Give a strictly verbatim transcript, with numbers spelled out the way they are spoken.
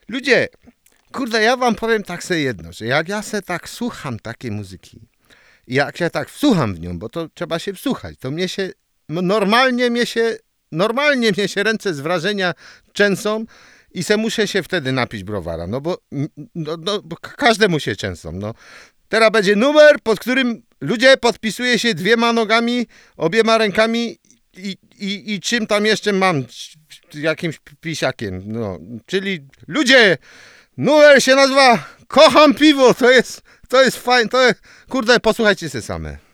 Ludzie, kurde, ja wam powiem tak sobie jedno, że jak ja se tak słucham takiej muzyki, jak się tak wsłucham w nią, bo to trzeba się wsłuchać, to mnie się, normalnie mnie się, normalnie mnie się ręce z wrażenia trzęsą i se muszę się wtedy napić browara, no bo, no, no, bo każdemu się trzęsą, no. Teraz będzie numer, pod którym ludzie podpisuje się dwiema nogami, obiema rękami i, i, i czym tam jeszcze mam, jakimś pisiakiem, no, czyli ludzie, numer się nazywa Kocham Piwo, to jest, to jest fajne, to jest, kurde, posłuchajcie się same.